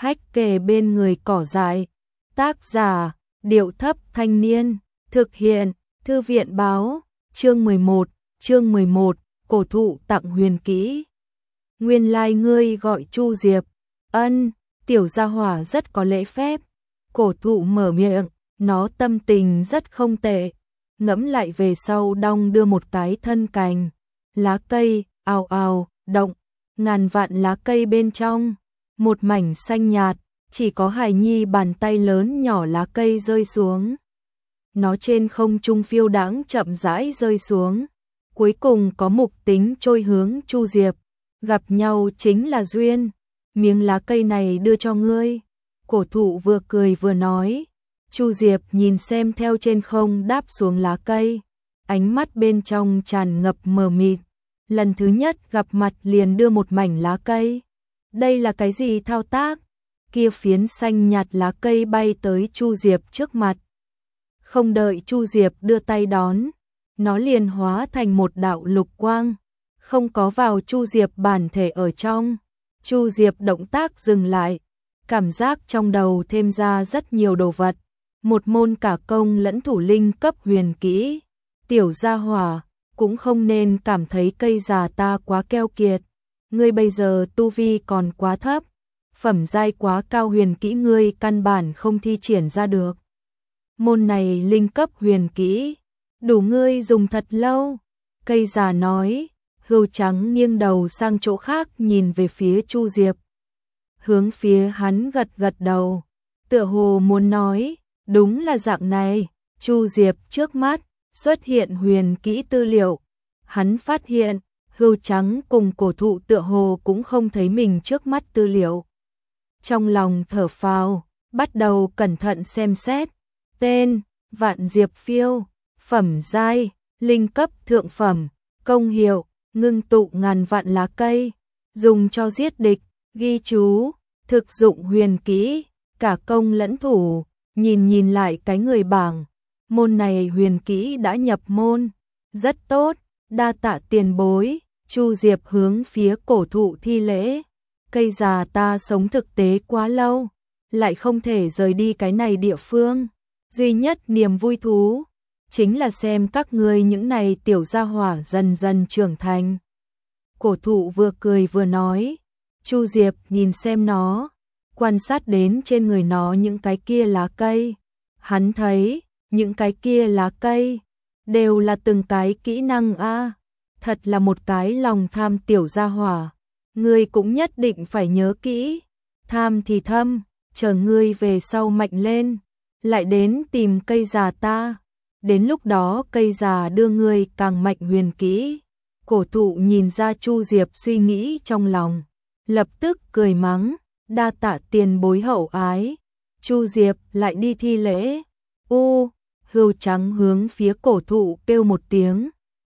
hách kề bên người cỏ dại. Tác giả, Điệu Thấp Thanh Niên. Thực hiện, Thư viện báo. Chương 11, cổ thụ tặng huyền kỹ. Nguyên lai ngươi gọi Chu Diệp. Ân, tiểu gia hỏa rất có lễ phép. Cổ thụ mở miệng, nó tâm tình rất không tệ. Ngẫm lại về sau đong đưa một cái thân cành. Lá cây, ào ào, động, ngàn vạn lá cây bên trong. Một mảnh xanh nhạt, chỉ có hài nhi bàn tay lớn nhỏ lá cây rơi xuống. Nó trên không trung phiêu đãng chậm rãi rơi xuống. Cuối cùng có mục tính trôi hướng Chu Diệp. Gặp nhau chính là duyên. Miếng lá cây này đưa cho ngươi. Cổ thụ vừa cười vừa nói. Chu Diệp nhìn xem theo trên không đáp xuống lá cây. Ánh mắt bên trong tràn ngập mờ mịt. Lần thứ nhất gặp mặt liền đưa một mảnh lá cây. Đây là cái gì thao tác? Kia phiến xanh nhạt lá cây bay tới Chu Diệp trước mặt. Không đợi Chu Diệp đưa tay đón, nó liền hóa thành một đạo lục quang, không có vào Chu Diệp bản thể ở trong. Chu Diệp động tác dừng lại, cảm giác trong đầu thêm ra rất nhiều đồ vật, một môn cả công lẫn thủ linh cấp huyền kỹ. Tiểu gia hỏa, cũng không nên cảm thấy cây già ta quá keo kiệt, ngươi bây giờ tu vi còn quá thấp, phẩm giai quá cao huyền kỹ ngươi căn bản không thi triển ra được. Môn này linh cấp huyền kỹ, đủ ngươi dùng thật lâu. Cây già nói, hươu trắng nghiêng đầu sang chỗ khác nhìn về phía Chu Diệp. Hướng phía hắn gật gật đầu, tựa hồ muốn nói, đúng là dạng này. Chu Diệp trước mắt xuất hiện huyền kỹ tư liệu. Hắn phát hiện, hươu trắng cùng cổ thụ tựa hồ cũng không thấy mình trước mắt tư liệu. Trong lòng thở phào, bắt đầu cẩn thận xem xét. Tên, Vạn Diệp Phiêu, phẩm giai, linh cấp thượng phẩm, công hiệu, ngưng tụ ngàn vạn lá cây, dùng cho giết địch, ghi chú, thực dụng huyền kỹ, cả công lẫn thủ. Nhìn lại cái người bảng, môn này huyền kỹ đã nhập môn, rất tốt, đa tạ tiền bối. Chu Diệp hướng phía cổ thụ thi lễ. Cây già ta sống thực tế quá lâu, lại không thể rời đi cái này địa phương. Duy nhất niềm vui thú chính là xem các ngươi những này tiểu gia hỏa dần dần trưởng thành. Cổ thụ vừa cười vừa nói. Chu Diệp nhìn xem nó, quan sát đến trên người nó những cái kia lá cây. Hắn thấy, những cái kia lá cây đều là từng cái kỹ năng a. Thật là một cái lòng tham tiểu gia hỏa. Ngươi cũng nhất định phải nhớ kỹ. Tham thì thâm, chờ ngươi về sau mạnh lên, lại đến tìm cây già ta. Đến lúc đó cây già đưa ngươi càng mạnh huyền kỹ. Cổ thụ nhìn ra Chu Diệp suy nghĩ trong lòng, lập tức cười mắng, đa tạ tiền bối hậu ái. Chu Diệp lại đi thi lễ. Hươu trắng hướng phía cổ thụ kêu một tiếng.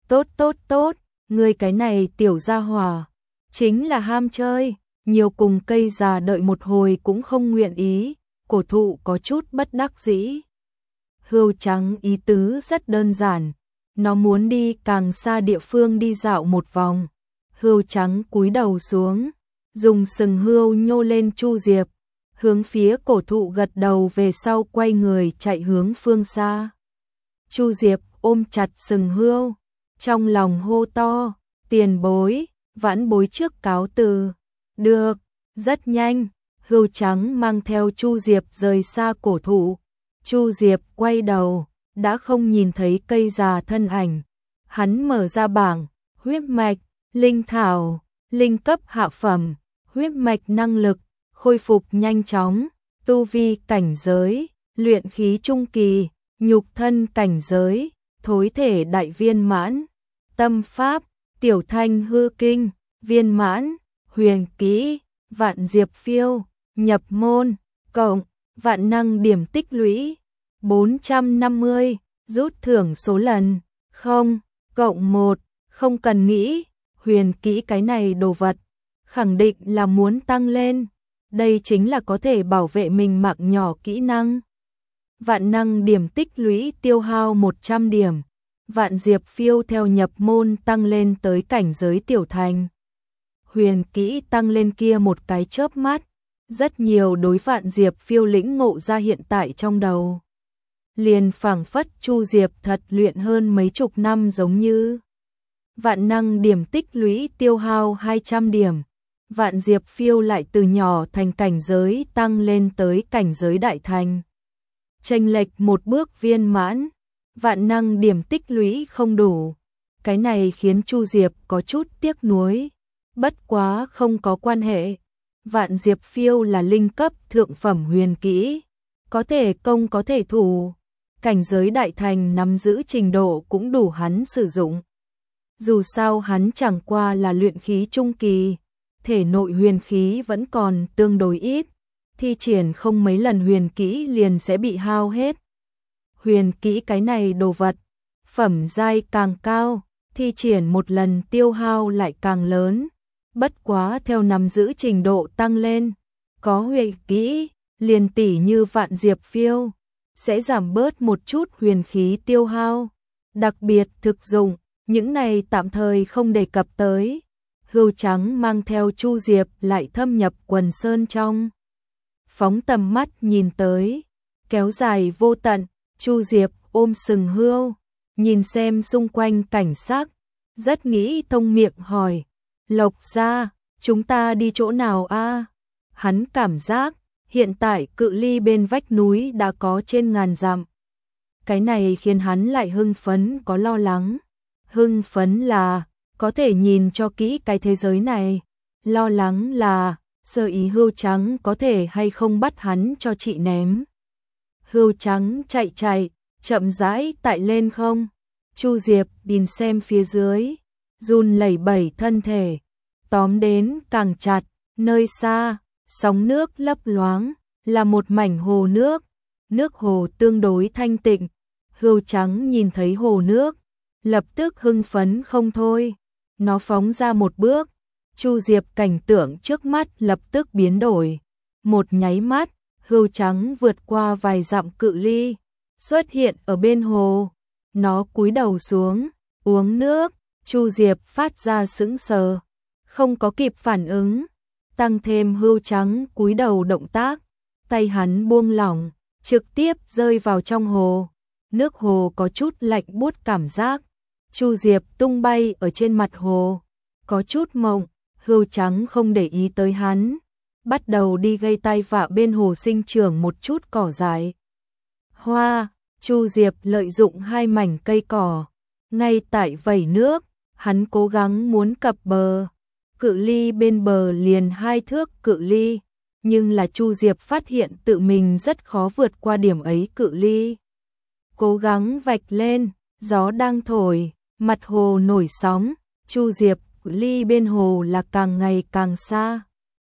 Tốt, ngươi cái này tiểu gia hỏa, chính là ham chơi, nhiều cùng cây già đợi một hồi cũng không nguyện ý. Cổ thụ có chút bất đắc dĩ. Hươu trắng ý tứ rất đơn giản, nó muốn đi càng xa địa phương đi dạo một vòng. Hươu trắng cúi đầu xuống, dùng sừng hươu nhô lên Chu Diệp, hướng phía cổ thụ gật đầu về sau quay người chạy hướng phương xa. Chu Diệp ôm chặt sừng hươu, trong lòng hô to, tiền bối, vãn bối trước cáo từ. Được, rất nhanh, hươu trắng mang theo Chu Diệp rời xa cổ thụ. Chu Diệp quay đầu, đã không nhìn thấy cây già thân ảnh. Hắn mở ra bảng, huyết mạch, linh thảo, linh cấp hạ phẩm, huyết mạch năng lực, khôi phục nhanh chóng, tu vi cảnh giới, luyện khí trung kỳ, nhục thân cảnh giới, thối thể đại viên mãn, tâm pháp, tiểu thanh hư kinh, viên mãn, huyền kỹ, Vạn Diệp Phiêu, nhập môn, cộng, vạn năng điểm tích lũy, 450, rút thưởng số lần, 0, cộng 1, không cần nghĩ, huyền kỹ cái này đồ vật, khẳng định là muốn tăng lên, đây chính là có thể bảo vệ mình mạng nhỏ kỹ năng. Vạn năng điểm tích lũy tiêu hao 100 điểm, Vạn Diệp Phiêu theo nhập môn tăng lên tới cảnh giới tiểu thành. Huyền kỹ tăng lên kia một cái chớp mắt, Rất nhiều đối Vạn Diệp Phiêu lĩnh ngộ ra hiện tại trong đầu. Liền phảng phất Chu Diệp thật luyện hơn mấy chục năm giống như. Vạn năng điểm tích lũy tiêu hao 200 điểm. Vạn Diệp Phiêu lại từ nhỏ thành cảnh giới tăng lên tới cảnh giới đại thành. Chênh lệch một bước viên mãn, vạn năng điểm tích lũy không đủ. Cái này khiến Chu Diệp có chút tiếc nuối. Bất quá không có quan hệ. Vạn Diệp Phiêu là linh cấp thượng phẩm huyền kỹ, có thể công có thể thủ. Cảnh giới đại thành nắm giữ trình độ cũng đủ hắn sử dụng. Dù sao hắn chẳng qua là luyện khí trung kỳ, thể nội huyền khí vẫn còn tương đối ít, thi triển không mấy lần huyền kỹ liền sẽ bị hao hết. Huyền kỹ cái này đồ vật, phẩm giai càng cao, thi triển một lần tiêu hao lại càng lớn. Bất quá theo nắm giữ trình độ tăng lên, có huyền kỹ, liền tỷ như Vạn Diệp Phiêu, sẽ giảm bớt một chút huyền khí tiêu hao. Đặc biệt thực dụng, những này tạm thời không đề cập tới. Hươu Trắng mang theo Chu Diệp lại thâm nhập quần sơn trong. Phóng tầm mắt nhìn tới, kéo dài vô tận, Chu Diệp ôm sừng hươu, nhìn xem xung quanh cảnh sắc, rất nghĩ thông miệng hỏi, Lộc gia, chúng ta đi chỗ nào a? Hắn cảm giác, hiện tại cự ly bên vách núi đã có trên ngàn dặm. Cái này khiến hắn lại hưng phấn có lo lắng. Hưng phấn là, có thể nhìn cho kỹ cái thế giới này. Lo lắng là, sơ ý Hươu Trắng có thể hay không bắt hắn cho chị ném. Hươu Trắng chạy, chậm rãi tại lên không. Chu Diệp nhìn xem phía dưới, run lẩy bẩy thân thể, tóm đến càng chặt, nơi xa, sóng nước lấp loáng, là một mảnh hồ nước. Nước hồ tương đối thanh tịnh, Hươu Trắng nhìn thấy hồ nước, lập tức hưng phấn không thôi. Nó phóng ra một bước, Chu Diệp cảnh tượng trước mắt lập tức biến đổi. Một nháy mắt, Hươu Trắng vượt qua vài dặm cự ly, xuất hiện ở bên hồ. Nó cúi đầu xuống, uống nước. Chu Diệp phát ra sững sờ, không có kịp phản ứng. Tăng thêm Hươu Trắng cúi đầu động tác, tay hắn buông lỏng, trực tiếp rơi vào trong hồ. Nước hồ có chút lạnh buốt cảm giác. Chu Diệp tung bay ở trên mặt hồ, có chút mộng. Hươu Trắng không để ý tới hắn, bắt đầu đi gây tai vạ bên hồ sinh trưởng một chút cỏ dại. Hoa, Chu Diệp lợi dụng hai mảnh cây cỏ, ngay tại vẩy nước, hắn cố gắng muốn cập bờ. Cự ly bên bờ liền 2 thước cự ly, nhưng là Chu Diệp phát hiện tự mình rất khó vượt qua điểm ấy cự ly. Cố gắng vạch lên, gió đang thổi, mặt hồ nổi sóng, Chu Diệp cự ly bên hồ là càng ngày càng xa.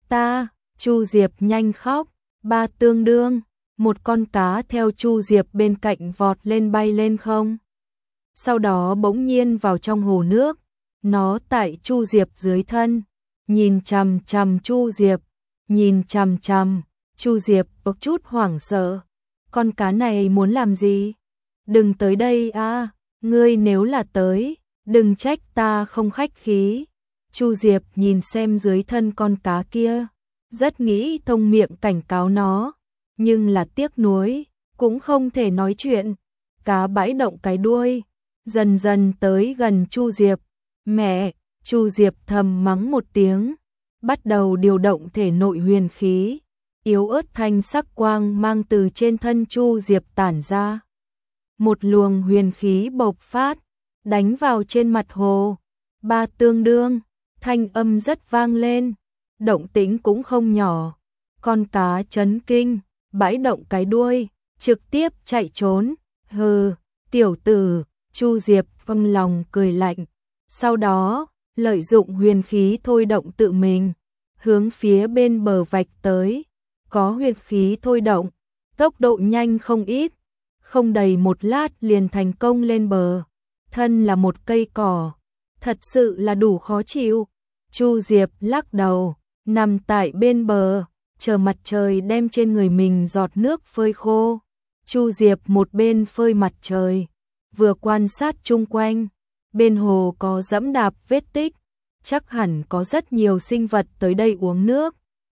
Chu Diệp nhanh khóc, ba tương đương, một con cá theo Chu Diệp bên cạnh vọt lên bay lên không. Sau đó bỗng nhiên vào trong hồ nước, nó tại Chu Diệp dưới thân, nhìn chằm chằm Chu Diệp, nhìn chằm chằm. Chu Diệp có chút hoảng sợ, con cá này muốn làm gì? Đừng tới đây a, ngươi nếu là tới, đừng trách ta không khách khí. Chu Diệp nhìn xem dưới thân con cá kia, rất nghĩ thông miệng cảnh cáo nó, nhưng là tiếc nuối, cũng không thể nói chuyện. Cá bãi động cái đuôi, dần dần tới gần Chu Diệp. Mẹ, Chu Diệp thầm mắng một tiếng, bắt đầu điều động thể nội huyền khí, yếu ớt thanh sắc quang mang từ trên thân Chu Diệp tản ra. Một luồng huyền khí bộc phát, đánh vào trên mặt hồ, ba tương đương, thanh âm rất vang lên, động tĩnh cũng không nhỏ. Con cá chấn kinh, bãi động cái đuôi, trực tiếp chạy trốn. Hừ, tiểu tử, Chu Diệp trong lòng cười lạnh. Sau đó, lợi dụng huyền khí thôi động tự mình, hướng phía bên bờ vạch tới. Có huyền khí thôi động, tốc độ nhanh không ít, không đầy một lát liền thành công lên bờ. Thân là một cây cỏ, thật sự là đủ khó chịu. Chu Diệp lắc đầu, nằm tại bên bờ, chờ mặt trời đem trên người mình giọt nước phơi khô. Chu Diệp một bên phơi mặt trời, vừa quan sát chung quanh. Bên hồ có dẫm đạp vết tích, chắc hẳn có rất nhiều sinh vật tới đây uống nước.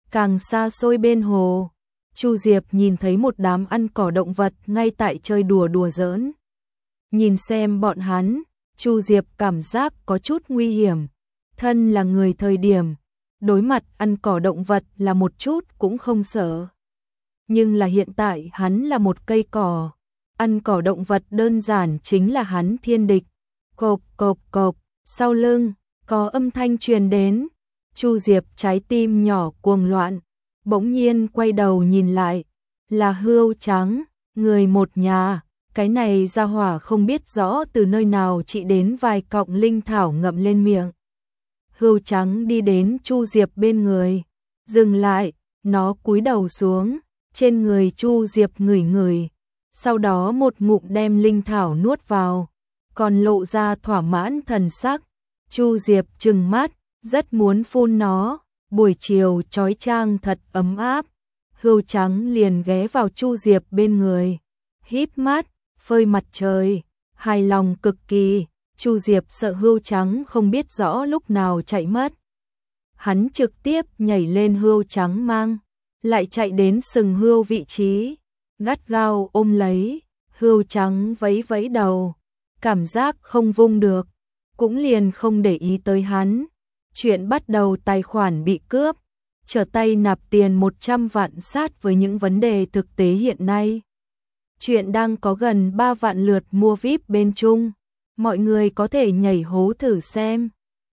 Càng xa xôi bên hồ, Chu Diệp nhìn thấy một đám ăn cỏ động vật ngay tại chơi đùa đùa giỡn. Nhìn xem bọn hắn, Chu Diệp cảm giác có chút nguy hiểm. Thân là người thời điểm, đối mặt ăn cỏ động vật là một chút cũng không sợ. Nhưng là hiện tại hắn là một cây cỏ, ăn cỏ động vật đơn giản chính là hắn thiên địch. Cộp cộp cộp, sau lưng, có âm thanh truyền đến. Chu Diệp trái tim nhỏ cuồng loạn, bỗng nhiên quay đầu nhìn lại, là Hươu Trắng, người một nhà. Cái này ra hỏa không biết rõ từ nơi nào chị đến vài cọng linh thảo ngậm lên miệng. Hươu Trắng đi đến Chu Diệp bên người, dừng lại, nó cúi đầu xuống, trên người Chu Diệp ngửi ngửi, sau đó một ngụm đem linh thảo nuốt vào, còn lộ ra thỏa mãn thần sắc. Chu Diệp trừng mắt, rất muốn phun nó. Buổi chiều chói chang thật ấm áp, Hươu Trắng liền ghé vào Chu Diệp bên người, híp mắt, phơi mặt trời, hài lòng cực kỳ. Chu Diệp sợ Hươu Trắng không biết rõ lúc nào chạy mất. Hắn trực tiếp nhảy lên Hươu Trắng mang, lại chạy đến sừng hươu vị trí, gắt gao ôm lấy. Hươu Trắng vẫy vẫy đầu, cảm giác không vung được, cũng liền không để ý tới hắn. Chuyện bắt đầu tài khoản bị cướp, trở tay nạp tiền 100 vạn sát với những vấn đề thực tế hiện nay. Chuyện đang có gần 3 vạn lượt mua VIP bên Trung, mọi người có thể nhảy hố thử xem.